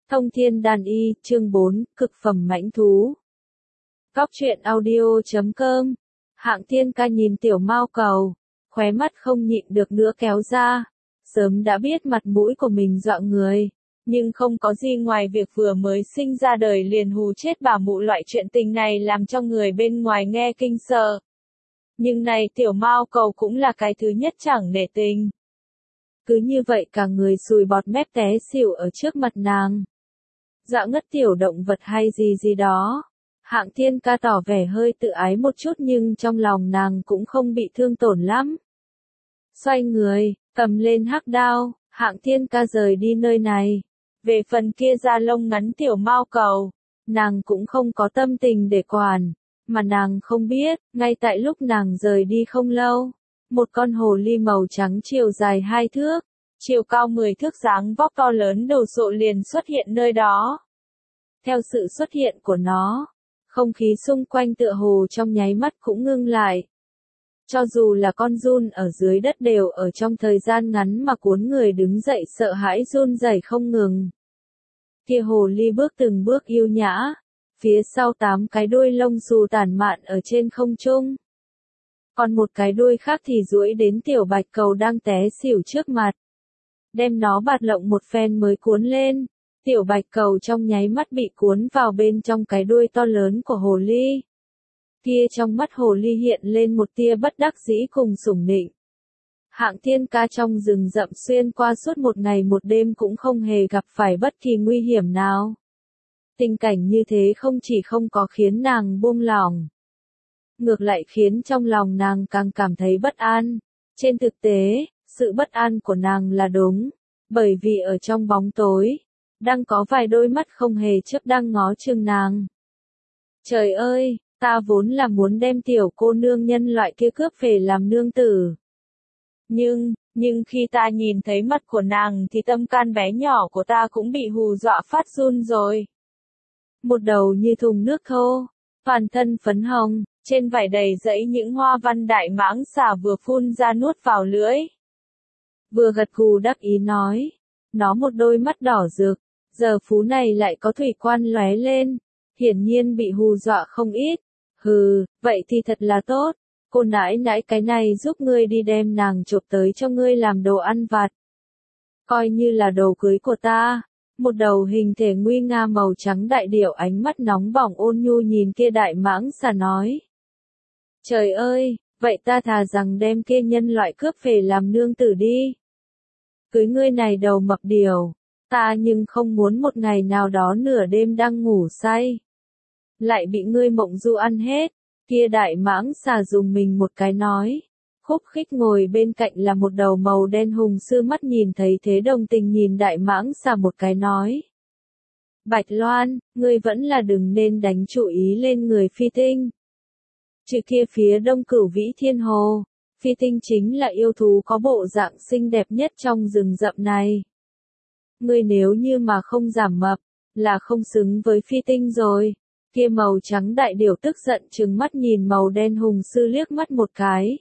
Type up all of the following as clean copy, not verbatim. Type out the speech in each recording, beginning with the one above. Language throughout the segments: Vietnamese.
Thông thiên đàn y, chương 4, cực phẩm mãnh thú. Cóc truyện audio.com. Hạng Thiên Ca nhìn tiểu mao cầu, khóe mắt không nhịn được nữa kéo ra. Sớm đã biết mặt mũi của mình dọa người, nhưng không có gì ngoài việc vừa mới sinh ra đời liền hù chết bà mụ loại chuyện tình này làm cho người bên ngoài nghe kinh sợ. Nhưng này tiểu mao cầu cũng là cái thứ nhất chẳng nể tình. Cứ như vậy cả người sùi bọt mép té xỉu ở trước mặt nàng. Dọa ngất tiểu động vật hay gì gì đó. Hạng Thiên Ca tỏ vẻ hơi tự ái một chút nhưng trong lòng nàng cũng không bị thương tổn lắm. Xoay người, cầm lên hắc đao, Hạng Thiên Ca rời đi nơi này. Về phần kia da lông ngắn tiểu mao cầu, nàng cũng không có tâm tình để quản, mà nàng không biết, ngay tại lúc nàng rời đi không lâu, một con hồ ly màu trắng chiều dài 2 thước, chiều cao 10 thước dáng vóc to lớn đồ sộ liền xuất hiện nơi đó. Theo sự xuất hiện của nó, không khí xung quanh tựa hồ trong nháy mắt cũng ngưng lại. Cho dù là con giun ở dưới đất đều ở trong thời gian ngắn mà cuốn người đứng dậy sợ hãi run rẩy không ngừng. Kia hồ ly bước từng bước yêu nhã, phía sau 8 cái đuôi lông xù tản mạn ở trên không trung. Còn một cái đuôi khác thì duỗi đến tiểu bạch cầu đang té xỉu trước mặt. Đem nó bạt lộng một phen mới cuốn lên, tiểu bạch cầu trong nháy mắt bị cuốn vào bên trong cái đuôi to lớn của hồ ly. Kia trong mắt hồ ly hiện lên một tia bất đắc dĩ cùng sủng nịnh. Hạng Thiên Ca trong rừng rậm xuyên qua suốt một ngày một đêm cũng không hề gặp phải bất kỳ nguy hiểm nào. Tình cảnh như thế không chỉ không có khiến nàng buông lỏng, ngược lại khiến trong lòng nàng càng cảm thấy bất an. Trên thực tế, sự bất an của nàng là đúng, bởi vì ở trong bóng tối, đang có vài đôi mắt không hề chớp đang ngó chừng nàng. Trời ơi, ta vốn là muốn đem tiểu cô nương nhân loại kia cướp về làm nương tử. Nhưng khi ta nhìn thấy mặt của nàng thì tâm can bé nhỏ của ta cũng bị hù dọa phát run rồi. Một đầu như thùng nước thô, toàn thân phấn hồng, trên vải đầy dẫy những hoa văn đại mãng xà vừa phun ra nuốt vào lưỡi. Vừa gật gù đắc ý nói, nó một đôi mắt đỏ rực, giờ phú này lại có thủy quan lóe lên, hiển nhiên bị hù dọa không ít. Hừ, vậy thì thật là tốt, cô nãi nãi cái này giúp ngươi đi đem nàng chộp tới cho ngươi làm đồ ăn vặt. Coi như là đồ cưới của ta. Một đầu hình thể nguy nga màu trắng đại điểu ánh mắt nóng bỏng ôn nhu nhìn kia đại mãng xà nói. Trời ơi, vậy ta thà rằng đem kia nhân loại cướp về làm nương tử đi. Cưới ngươi này đầu mập điểu, ta nhưng không muốn một ngày nào đó nửa đêm đang ngủ say, lại bị ngươi mộng du ăn hết. Kia đại mãng xà dùng mình một cái nói. Khúc Khích ngồi bên cạnh là một đầu màu đen hùng sư mắt nhìn thấy thế đồng tình nhìn đại mãng xà một cái nói. Bạch Loan, ngươi vẫn là đừng nên đánh chú ý lên người phi tinh. Trừ kia phía đông Cửu Vĩ Thiên Hồ, phi tinh chính là yêu thú có bộ dạng xinh đẹp nhất trong rừng rậm này. Ngươi nếu như mà không giảm mập, là không xứng với phi tinh rồi. Kia màu trắng đại điểu tức giận trừng mắt nhìn màu đen hùng sư liếc mắt một cái.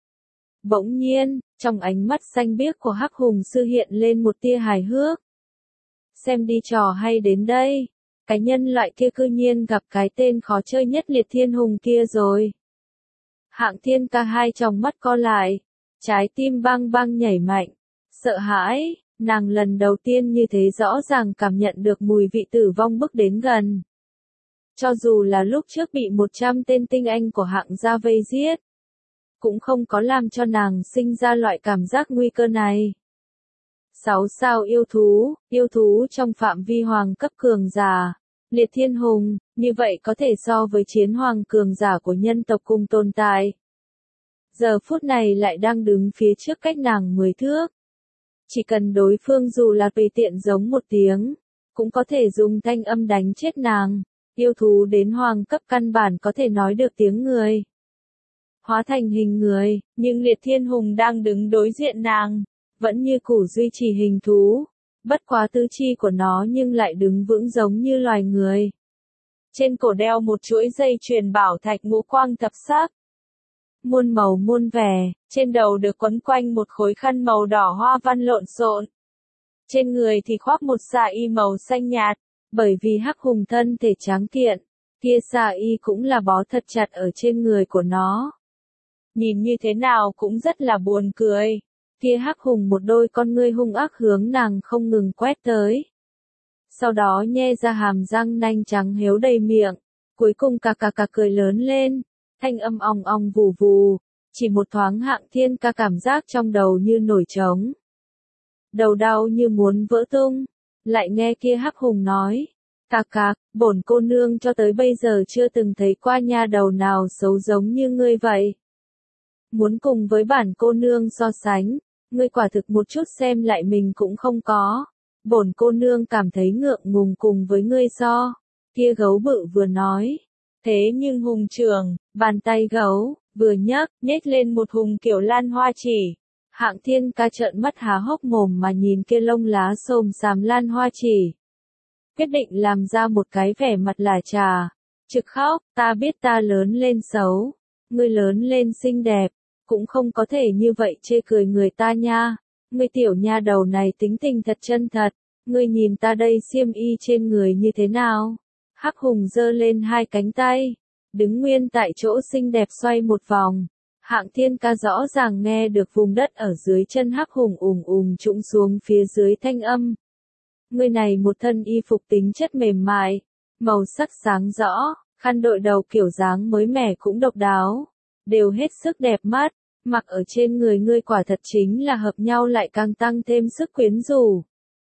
Bỗng nhiên, trong ánh mắt xanh biếc của hắc hùng sư hiện lên một tia hài hước. Xem đi trò hay đến đây, cái nhân loại kia cư nhiên gặp cái tên khó chơi nhất liệt thiên hùng kia rồi. Hạng Thiên Ca hai tròng mắt co lại, trái tim bang bang nhảy mạnh, sợ hãi, nàng lần đầu tiên như thế rõ ràng cảm nhận được mùi vị tử vong bước đến gần. Cho dù là lúc trước bị 100 tên tinh anh của hạng gia vây giết, cũng không có làm cho nàng sinh ra loại cảm giác nguy cơ này. 6 sao yêu thú trong phạm vi hoàng cấp cường giả, liệt thiên hùng, như vậy có thể so với chiến hoàng cường giả của nhân tộc cùng tồn tại. Giờ phút này lại đang đứng phía trước cách nàng 10 thước. Chỉ cần đối phương dù là tùy tiện giống một tiếng, cũng có thể dùng thanh âm đánh chết nàng. Yêu thú đến hoàng cấp căn bản có thể nói được tiếng người. Hóa thành hình người, nhưng liệt thiên hùng đang đứng đối diện nàng, vẫn như cũ duy trì hình thú, bất quá tứ chi của nó nhưng lại đứng vững giống như loài người. Trên cổ đeo một chuỗi dây chuyền bảo thạch ngũ quang thập sắc, muôn màu muôn vẻ, trên đầu được quấn quanh một khối khăn màu đỏ hoa văn lộn xộn. trên người thì khoác một sa y màu xanh nhạt, bởi vì Hắc Hùng thân thể tráng kiện, kia sa y cũng là bó thật chặt ở trên người của nó. Nhìn như thế nào cũng rất là buồn cười. Kia Hắc Hùng một đôi con ngươi hung ác hướng nàng không ngừng quét tới. Sau đó nhe ra hàm răng nanh trắng héo đầy miệng, cuối cùng cà cà cà cười lớn lên, thanh âm ong ong vù vù, chỉ một thoáng Hạng Thiên Ca cảm giác trong đầu như nổi trống. Đầu đau như muốn vỡ tung, lại nghe kia Hắc Hùng nói, cà cà, bổn cô nương cho tới bây giờ chưa từng thấy qua nha đầu nào xấu giống như ngươi vậy. Muốn cùng với bản cô nương so sánh, ngươi quả thực một chút xem lại mình cũng không có. Bổn cô nương cảm thấy ngượng ngùng cùng với ngươi so. Kia gấu bự vừa nói. Thế nhưng Hùng trưởng, bàn tay gấu, vừa nhấc, nhếch lên một hùng kiểu lan hoa chỉ. Hạng Thiên Ca trợn mắt há hốc mồm mà nhìn kia lông lá xồm xàm lan hoa chỉ. Quyết định làm ra một cái vẻ mặt lả trà. Trực khóc, ta biết ta lớn lên xấu. Ngươi lớn lên xinh đẹp. Cũng không có thể như vậy chê cười người ta nha. Ngươi tiểu nha đầu này tính tình thật chân thật. Ngươi nhìn ta đây xiêm y trên người như thế nào? Hắc Hùng giơ lên hai cánh tay, đứng nguyên tại chỗ xinh đẹp xoay một vòng. Hạng Thiên Ca rõ ràng nghe được vùng đất ở dưới chân Hắc Hùng trũng xuống phía dưới thanh âm. Ngươi này một thân y phục tính chất mềm mại, màu sắc sáng rõ, khăn đội đầu kiểu dáng mới mẻ cũng độc đáo, đều hết sức đẹp mắt, mặc ở trên người ngươi quả thật chính là hợp nhau lại càng tăng thêm sức quyến rũ.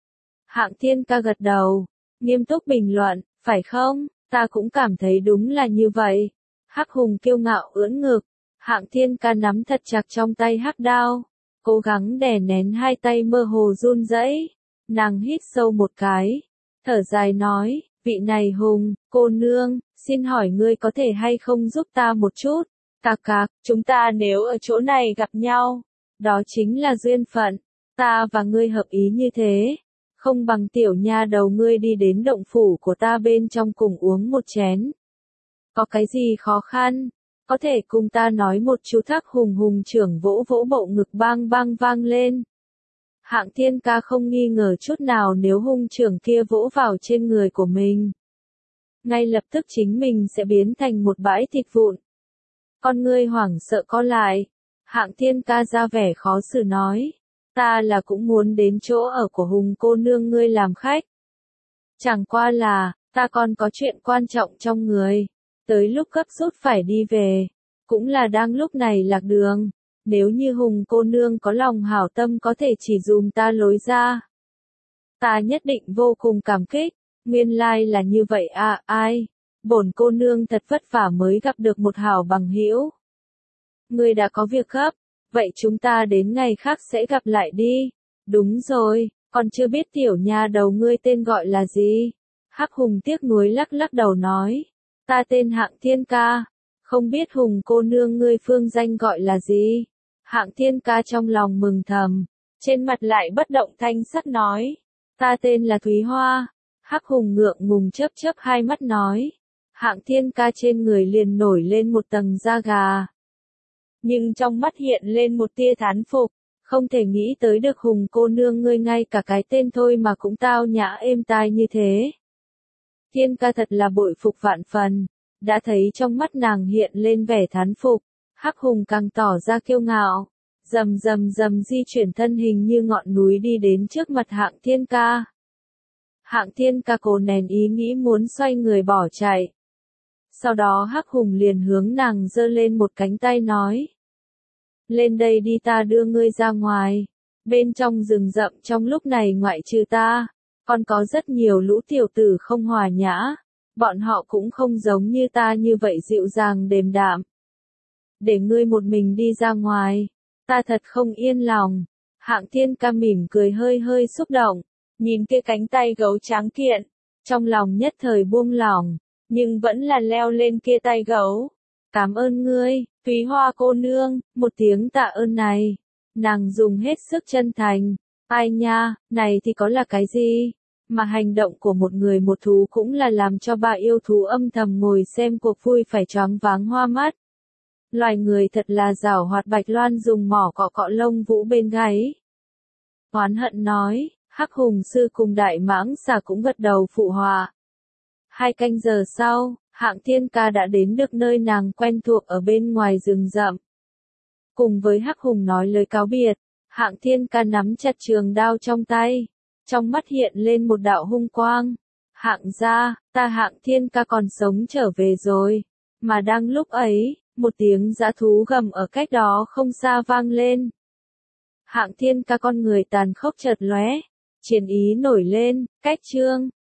Hạng Thiên Ca gật đầu, nghiêm túc bình luận, phải không, ta cũng cảm thấy đúng là như vậy. Hắc Hùng kiêu ngạo ưỡn ngực, Hạng Thiên Ca nắm thật chặt trong tay hắc đao, cố gắng đè nén hai tay mơ hồ run rẩy. Nàng hít sâu một cái, thở dài nói, vị này Hùng, cô nương, xin hỏi ngươi có thể hay không giúp ta một chút? Cạc cạc, chúng ta nếu ở chỗ này gặp nhau, đó chính là duyên phận, ta và ngươi hợp ý như thế. Không bằng tiểu nha đầu ngươi đi đến động phủ của ta bên trong cùng uống một chén. Có cái gì khó khăn? Có thể cùng ta nói một chú. Hắc Hùng trưởng vỗ vỗ bộ ngực bang bang vang lên. Hạng Thiên Ca không nghi ngờ chút nào nếu hung trưởng kia vỗ vào trên người của mình. Ngay lập tức chính mình sẽ biến thành một bãi thịt vụn. Con ngươi hoảng sợ co lại. Hạng Thiên Ca ra vẻ khó xử nói. Ta là cũng muốn đến chỗ ở của Hùng cô nương ngươi làm khách. Chẳng qua là, ta còn có chuyện quan trọng trong người. Tới lúc gấp rút phải đi về. Cũng là đang lúc này lạc đường. Nếu như Hùng cô nương có lòng hảo tâm có thể chỉ dùm ta lối ra. Ta nhất định vô cùng cảm kích. Nguyên lai là như vậy à, ai? Bổn cô nương thật vất vả mới gặp được một hảo bằng hữu. Ngươi đã có việc gấp. Vậy chúng ta đến ngày khác sẽ gặp lại đi. Đúng rồi, còn chưa biết tiểu nha đầu ngươi tên gọi là gì? Hắc Hùng tiếc nuối lắc lắc đầu nói. Ta tên Hạng Thiên Ca. Không biết Hùng cô nương ngươi phương danh gọi là gì? Hạng Thiên Ca trong lòng mừng thầm. Trên mặt lại bất động thanh sắc nói. Ta tên là Thúy Hoa. Hắc Hùng ngượng ngùng chớp chớp hai mắt nói. Hạng Thiên Ca trên người liền nổi lên một tầng da gà. Nhưng trong mắt hiện lên một tia thán phục, không thể nghĩ tới được Hùng cô nương ngươi ngay cả cái tên thôi mà cũng tao nhã êm tai như thế. Thiên Ca thật là bội phục vạn phần, đã thấy trong mắt nàng hiện lên vẻ thán phục, Hắc Hùng càng tỏ ra kiêu ngạo, rầm rầm rầm di chuyển thân hình như ngọn núi đi đến trước mặt Hạng Thiên Ca. Hạng Thiên Ca cố nén ý nghĩ muốn xoay người bỏ chạy. Sau đó Hắc Hùng liền hướng nàng giơ lên một cánh tay nói. Lên đây đi ta đưa ngươi ra ngoài. Bên trong rừng rậm trong lúc này ngoại trừ ta, còn có rất nhiều lũ tiểu tử không hòa nhã. Bọn họ cũng không giống như ta như vậy dịu dàng đềm đạm. Để ngươi một mình đi ra ngoài, ta thật không yên lòng. Hạng Thiên Ca mỉm cười hơi hơi xúc động, nhìn kia cánh tay gấu tráng kiện, trong lòng nhất thời buông lỏng. Nhưng vẫn là leo lên kia tay gấu. Cảm ơn ngươi, Thúy Hoa cô nương, một tiếng tạ ơn này. Nàng dùng hết sức chân thành. Ai nha, này thì có là cái gì? Mà hành động của một người một thú cũng là làm cho bà yêu thú âm thầm ngồi xem cuộc vui phải choáng váng hoa mắt. Loài người thật là giảo hoạt. Bạch Loan dùng mỏ cọ cọ lông vũ bên gáy. Oán hận nói, Hắc Hùng Sư cùng Đại Mãng Xà cũng gật đầu phụ họa. 2 canh giờ sau, Hạng Thiên Ca đã đến được nơi nàng quen thuộc ở bên ngoài rừng rậm. Cùng với Hắc Hùng nói lời cáo biệt, Hạng Thiên Ca nắm chặt trường đao trong tay, trong mắt hiện lên một đạo hung quang. Hạng gia, ta Hạng Thiên Ca còn sống trở về rồi. Mà đang lúc ấy, một tiếng dã thú gầm ở cách đó không xa vang lên. Hạng Thiên Ca con người tàn khốc chợt lóe, chiến ý nổi lên, cách chương.